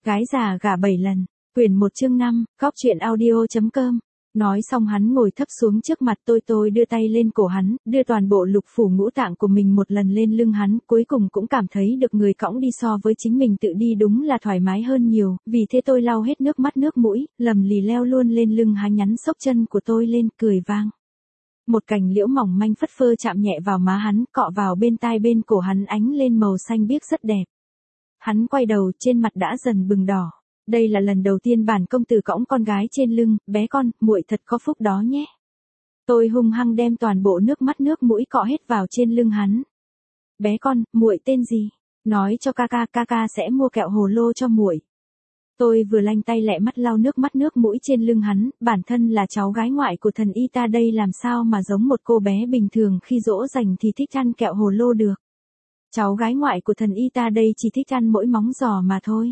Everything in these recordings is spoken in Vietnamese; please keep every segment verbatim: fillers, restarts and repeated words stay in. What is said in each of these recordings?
Gái già gả bảy lần, quyển một chương năm, góc truyện audio.com. Nói xong hắn ngồi thấp xuống trước mặt tôi tôi đưa tay lên cổ hắn, đưa toàn bộ lục phủ ngũ tạng của mình một lần lên lưng hắn, cuối cùng cũng cảm thấy được người cõng đi so với chính mình tự đi đúng là thoải mái hơn nhiều, vì thế tôi lau hết nước mắt nước mũi, lầm lì leo luôn lên lưng hắn nhắn xốc chân của tôi lên, cười vang. Một cành liễu mỏng manh phất phơ chạm nhẹ vào má hắn, cọ vào bên tai bên cổ hắn ánh lên màu xanh biếc rất đẹp. Hắn quay đầu, trên mặt đã dần bừng đỏ. Đây là lần đầu tiên bản công tử cõng con gái trên lưng, bé con, muội thật có phúc đó nhé. Tôi hung hăng đem toàn bộ nước mắt nước mũi cọ hết vào trên lưng hắn. Bé con, muội tên gì? Nói cho ca ca, ca ca sẽ mua kẹo hồ lô cho muội. Tôi vừa lanh tay lẹ mắt lau nước mắt nước mũi trên lưng hắn, bản thân là cháu gái ngoại của thần y ta đây làm sao mà giống một cô bé bình thường khi dỗ dành thì thích ăn kẹo hồ lô được. Cháu gái ngoại của thần y ta đây chỉ thích ăn mỗi móng giò mà thôi.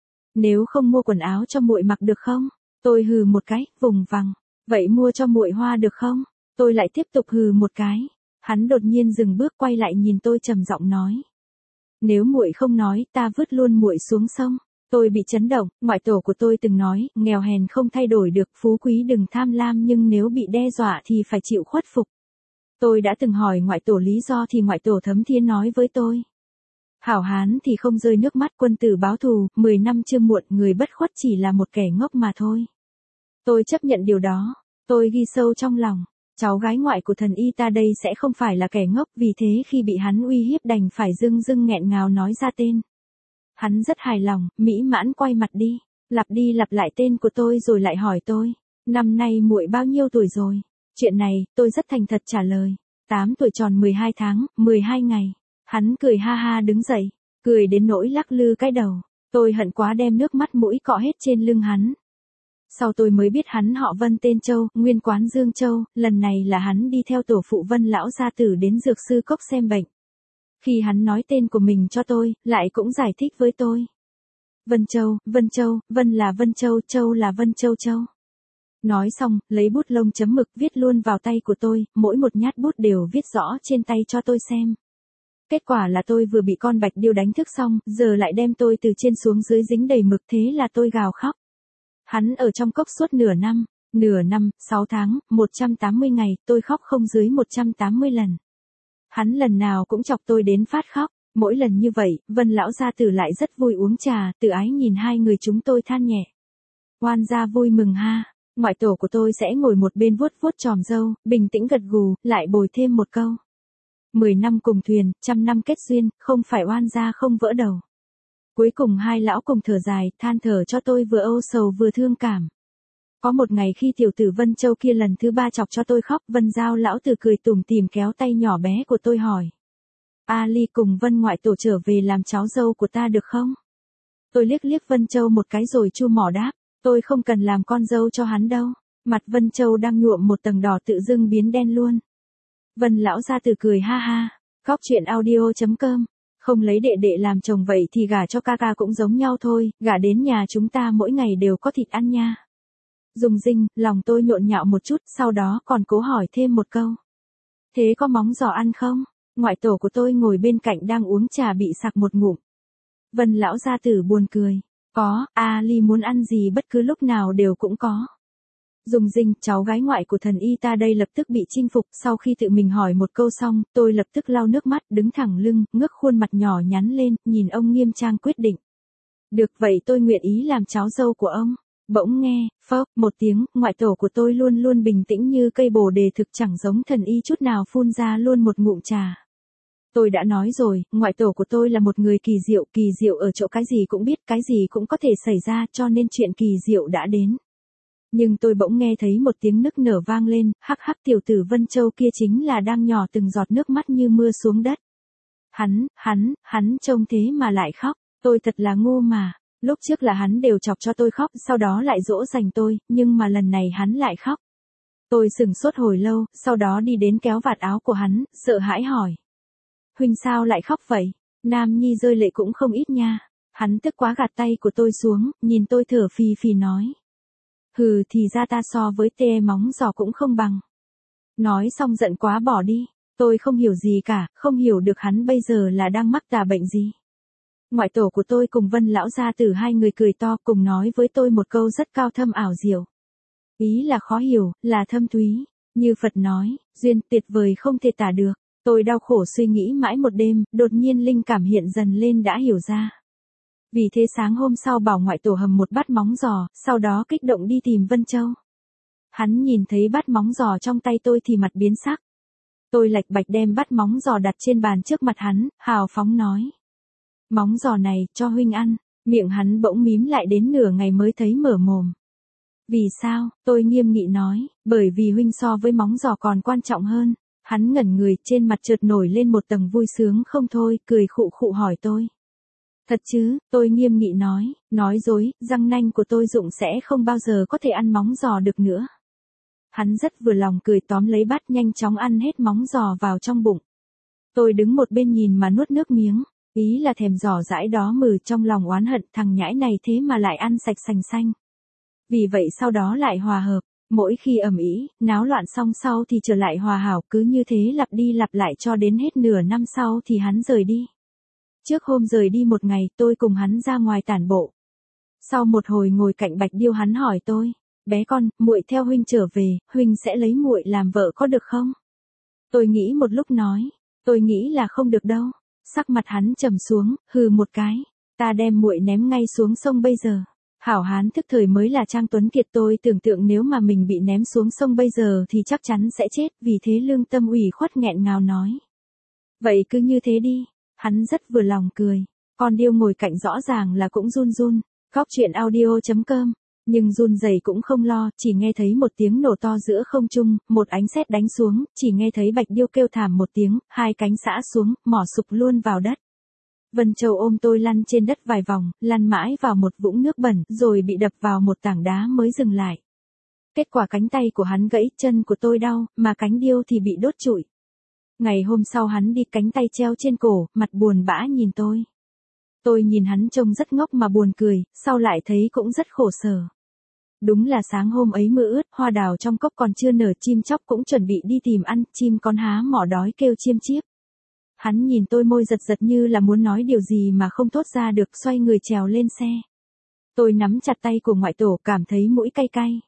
Nếu không mua quần áo cho muội mặc được không? Tôi hừ một cái, vùng vằng. Vậy mua cho muội hoa được không? Tôi lại tiếp tục hừ một cái. Hắn đột nhiên dừng bước quay lại nhìn tôi trầm giọng nói. Nếu muội không nói, ta vứt luôn muội xuống sông. Tôi bị chấn động, ngoại tổ của tôi từng nói, nghèo hèn không thay đổi được, phú quý đừng tham lam, nhưng nếu bị đe dọa thì phải chịu khuất phục. Tôi đã từng hỏi ngoại tổ lý do thì ngoại tổ Thấm Thiên nói với tôi. Hảo hán thì không rơi nước mắt, quân tử báo thù, mười năm chưa muộn, người bất khuất chỉ là một kẻ ngốc mà thôi. Tôi chấp nhận điều đó, tôi ghi sâu trong lòng, cháu gái ngoại của thần y ta đây sẽ không phải là kẻ ngốc, vì thế khi bị hắn uy hiếp đành phải dưng dưng nghẹn ngào nói ra tên. Hắn rất hài lòng, mỹ mãn quay mặt đi, lặp đi lặp lại tên của tôi rồi lại hỏi tôi, năm nay muội bao nhiêu tuổi rồi? Chuyện này, tôi rất thành thật trả lời, tám tuổi tròn mười hai tháng, mười hai ngày. Hắn cười ha ha đứng dậy, cười đến nỗi lắc lư cái đầu, tôi hận quá đem nước mắt mũi cọ hết trên lưng hắn. Sau tôi mới biết hắn họ Vân tên Châu, nguyên quán Dương Châu, lần này là hắn đi theo tổ phụ Vân lão gia tử đến dược sư cốc xem bệnh. Khi hắn nói tên của mình cho tôi, lại cũng giải thích với tôi. Vân Châu, Vân Châu, Vân là Vân Châu, Châu là Vân Châu Châu. Nói xong, lấy bút lông chấm mực viết luôn vào tay của tôi, mỗi một nhát bút đều viết rõ trên tay cho tôi xem. Kết quả là tôi vừa bị con bạch điêu đánh thức xong, giờ lại đem tôi từ trên xuống dưới dính đầy mực, thế là tôi gào khóc. Hắn ở trong cốc suốt nửa năm, nửa năm, sáu tháng, một trăm tám mươi ngày, tôi khóc không dưới một trăm tám mươi lần. Hắn lần nào cũng chọc tôi đến phát khóc, mỗi lần như vậy, Vân lão gia tử lại rất vui uống trà, tự ái nhìn hai người chúng tôi than nhẹ. Oan gia vui mừng ha, ngoại tổ của tôi sẽ ngồi một bên vuốt vuốt tròm râu, bình tĩnh gật gù, lại bồi thêm một câu. Mười năm cùng thuyền, trăm năm kết duyên, không phải oan gia không vỡ đầu. Cuối cùng hai lão cùng thở dài, than thở cho tôi vừa âu sầu vừa thương cảm. Có một ngày khi tiểu tử Vân Châu kia lần thứ ba chọc cho tôi khóc, Vân Giao lão tử cười tủm tỉm kéo tay nhỏ bé của tôi hỏi. Ali cùng Vân ngoại tổ trở về làm cháu dâu của ta được không? Tôi liếc liếc Vân Châu một cái rồi chu mỏ đáp, tôi không cần làm con dâu cho hắn đâu. Mặt Vân Châu đang nhuộm một tầng đỏ tự dưng biến đen luôn. Vân lão gia tử cười ha ha, góc truyện audio.com, không lấy đệ đệ làm chồng vậy thì gả cho ca ca cũng giống nhau thôi, gả đến nhà chúng ta mỗi ngày đều có thịt ăn nha. Dùng dinh, lòng tôi nhộn nhạo một chút, sau đó còn cố hỏi thêm một câu. Thế có móng giò ăn không? Ngoại tổ của tôi ngồi bên cạnh đang uống trà bị sặc một ngụm. Vân lão gia tử buồn cười, có, Ali muốn ăn gì bất cứ lúc nào đều cũng có. Dùng dinh, cháu gái ngoại của thần y ta đây lập tức bị chinh phục, sau khi tự mình hỏi một câu xong, tôi lập tức lau nước mắt, đứng thẳng lưng, ngước khuôn mặt nhỏ nhắn lên, nhìn ông nghiêm trang quyết định. Được vậy tôi nguyện ý làm cháu dâu của ông. Bỗng nghe, phốc, một tiếng, ngoại tổ của tôi luôn luôn bình tĩnh như cây bồ đề thực chẳng giống thần y chút nào phun ra luôn một ngụm trà. Tôi đã nói rồi, ngoại tổ của tôi là một người kỳ diệu, kỳ diệu ở chỗ cái gì cũng biết, cái gì cũng có thể xảy ra, cho nên chuyện kỳ diệu đã đến. Nhưng tôi bỗng nghe thấy một tiếng nức nở vang lên, hắc hắc tiểu tử Vân Châu kia chính là đang nhỏ từng giọt nước mắt như mưa xuống đất. Hắn, hắn, hắn trông thế mà lại khóc, tôi thật là ngu mà, lúc trước là hắn đều chọc cho tôi khóc, sau đó lại dỗ dành tôi, nhưng mà lần này hắn lại khóc. Tôi sửng sốt hồi lâu, sau đó đi đến kéo vạt áo của hắn, sợ hãi hỏi. Huynh sao lại khóc vậy? Nam nhi rơi lệ cũng không ít nha. Hắn tức quá gạt tay của tôi xuống, nhìn tôi thở phì phì nói. Hừ thì ra ta so với tê móng giò cũng không bằng. Nói xong giận quá bỏ đi, tôi không hiểu gì cả, không hiểu được hắn bây giờ là đang mắc tà bệnh gì. Ngoại tổ của tôi cùng Vân lão gia tử hai người cười to cùng nói với tôi một câu rất cao thâm ảo diệu. Ý là khó hiểu, là thâm thúy, như Phật nói, duyên tuyệt vời không thể tả được. Tôi đau khổ suy nghĩ mãi một đêm, đột nhiên linh cảm hiện dần lên đã hiểu ra. Vì thế sáng hôm sau bảo ngoại tổ hầm một bát móng giò, sau đó kích động đi tìm Vân Châu. Hắn nhìn thấy bát móng giò trong tay tôi thì mặt biến sắc. Tôi lạch bạch đem bát móng giò đặt trên bàn trước mặt hắn, hào phóng nói. Móng giò này, cho huynh ăn, miệng hắn bỗng mím lại đến nửa ngày mới thấy mở mồm. Vì sao, tôi nghiêm nghị nói, bởi vì huynh so với móng giò còn quan trọng hơn. Hắn ngẩn người, trên mặt chợt nổi lên một tầng vui sướng không thôi, cười khụ khụ hỏi tôi. Thật chứ, tôi nghiêm nghị nói, nói dối, răng nanh của tôi rụng sẽ không bao giờ có thể ăn móng giò được nữa. Hắn rất vừa lòng cười tóm lấy bát nhanh chóng ăn hết móng giò vào trong bụng. Tôi đứng một bên nhìn mà nuốt nước miếng, ý là thèm giò dãi đó mừ trong lòng oán hận thằng nhãi này thế mà lại ăn sạch sành xanh. Vì vậy sau đó lại hòa hợp, mỗi khi ầm ĩ, náo loạn xong sau thì trở lại hòa hảo, cứ như thế lặp đi lặp lại cho đến hết nửa năm sau thì hắn rời đi. Trước hôm rời đi một ngày, tôi cùng hắn ra ngoài tản bộ. Sau một hồi ngồi cạnh Bạch Điêu hắn hỏi tôi, bé con, muội theo huynh trở về, huynh sẽ lấy muội làm vợ có được không? Tôi nghĩ một lúc nói, tôi nghĩ là không được đâu. Sắc mặt hắn trầm xuống, hừ một cái, ta đem muội ném ngay xuống sông bây giờ. Hảo hán thức thời mới là Trang Tuấn Kiệt, tôi tưởng tượng nếu mà mình bị ném xuống sông bây giờ thì chắc chắn sẽ chết, vì thế lương tâm ủy khuất nghẹn ngào nói. Vậy cứ như thế đi, hắn rất vừa lòng cười, con điêu ngồi cạnh rõ ràng là cũng run run, góc chuyện audio chấm com, nhưng run rẩy cũng không lo, chỉ nghe thấy một tiếng nổ to giữa không trung, một ánh sét đánh xuống, chỉ nghe thấy Bạch Điêu kêu thảm một tiếng, hai cánh xã xuống, mỏ sụp luôn vào đất. Vân Châu ôm tôi lăn trên đất vài vòng, lăn mãi vào một vũng nước bẩn, rồi bị đập vào một tảng đá mới dừng lại. Kết quả cánh tay của hắn gãy, chân của tôi đau, mà cánh điêu thì bị đốt trụi. Ngày hôm sau hắn đi cánh tay treo trên cổ, mặt buồn bã nhìn tôi. Tôi nhìn hắn trông rất ngốc mà buồn cười, sau lại thấy cũng rất khổ sở. Đúng là sáng hôm ấy mưa ướt, hoa đào trong cốc còn chưa nở, chim chóc cũng chuẩn bị đi tìm ăn, chim con há mỏ đói kêu chiêm chiếp. Hắn nhìn tôi môi giật giật như là muốn nói điều gì mà không thốt ra được, xoay người trèo lên xe. Tôi nắm chặt tay của ngoại tổ, cảm thấy mũi cay cay.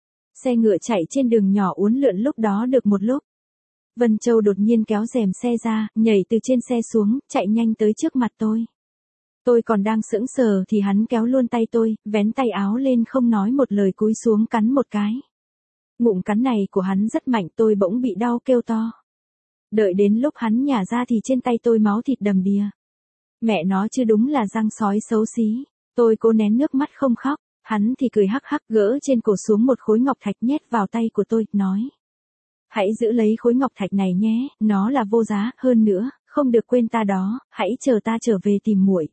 Xe ngựa chạy trên đường nhỏ uốn lượn lúc đó được một lúc. Vân Châu đột nhiên kéo rèm xe ra, nhảy từ trên xe xuống, chạy nhanh tới trước mặt tôi. Tôi còn đang sững sờ thì hắn kéo luôn tay tôi, vén tay áo lên không nói một lời cúi xuống cắn một cái. Ngụm cắn này của hắn rất mạnh, tôi bỗng bị đau kêu to. Đợi đến lúc hắn nhả ra thì trên tay tôi máu thịt đầm đìa. Mẹ nó chứ đúng là răng sói xấu xí. Tôi cố nén nước mắt không khóc, hắn thì cười hắc hắc gỡ trên cổ xuống một khối ngọc thạch nhét vào tay của tôi, nói. Hãy giữ lấy khối ngọc thạch này nhé, nó là vô giá, hơn nữa, không được quên ta đó, hãy chờ ta trở về tìm muội.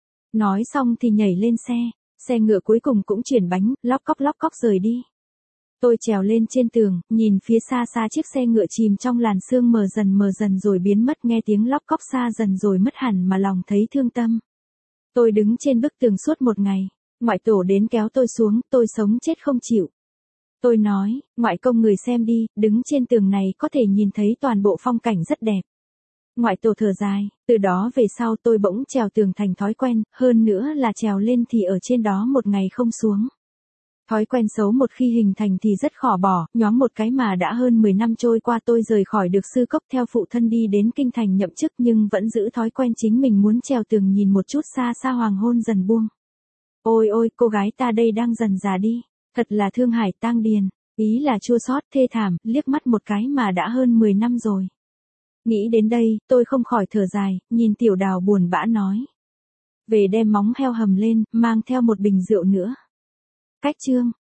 Nói xong thì nhảy lên xe, xe ngựa cuối cùng cũng chuyển bánh, lóc cóc lóc cóc rời đi. Tôi trèo lên trên tường, nhìn phía xa xa chiếc xe ngựa chìm trong làn sương mờ dần mờ dần rồi biến mất, nghe tiếng lóc cóc xa dần rồi mất hẳn mà lòng thấy thương tâm. Tôi đứng trên bức tường suốt một ngày, ngoại tổ đến kéo tôi xuống, tôi sống chết không chịu. Tôi nói, ngoại công người xem đi, đứng trên tường này có thể nhìn thấy toàn bộ phong cảnh rất đẹp. Ngoại tổ thở dài, từ đó về sau tôi bỗng trèo tường thành thói quen, hơn nữa là trèo lên thì ở trên đó một ngày không xuống. Thói quen xấu một khi hình thành thì rất khó bỏ, nhoáng một cái mà đã hơn mười năm trôi qua tôi rời khỏi được sư cốc theo phụ thân đi đến kinh thành nhậm chức nhưng vẫn giữ thói quen chính mình muốn trèo tường nhìn một chút xa xa hoàng hôn dần buông. Ôi ôi, cô gái ta đây đang dần già đi, thật là thương hải tang điền, ý là chua xót thê thảm, liếc mắt một cái mà đã hơn mười năm rồi. Nghĩ đến đây, tôi không khỏi thở dài, nhìn Tiểu Đào buồn bã nói. Về đem móng heo hầm lên, mang theo một bình rượu nữa. Cách chương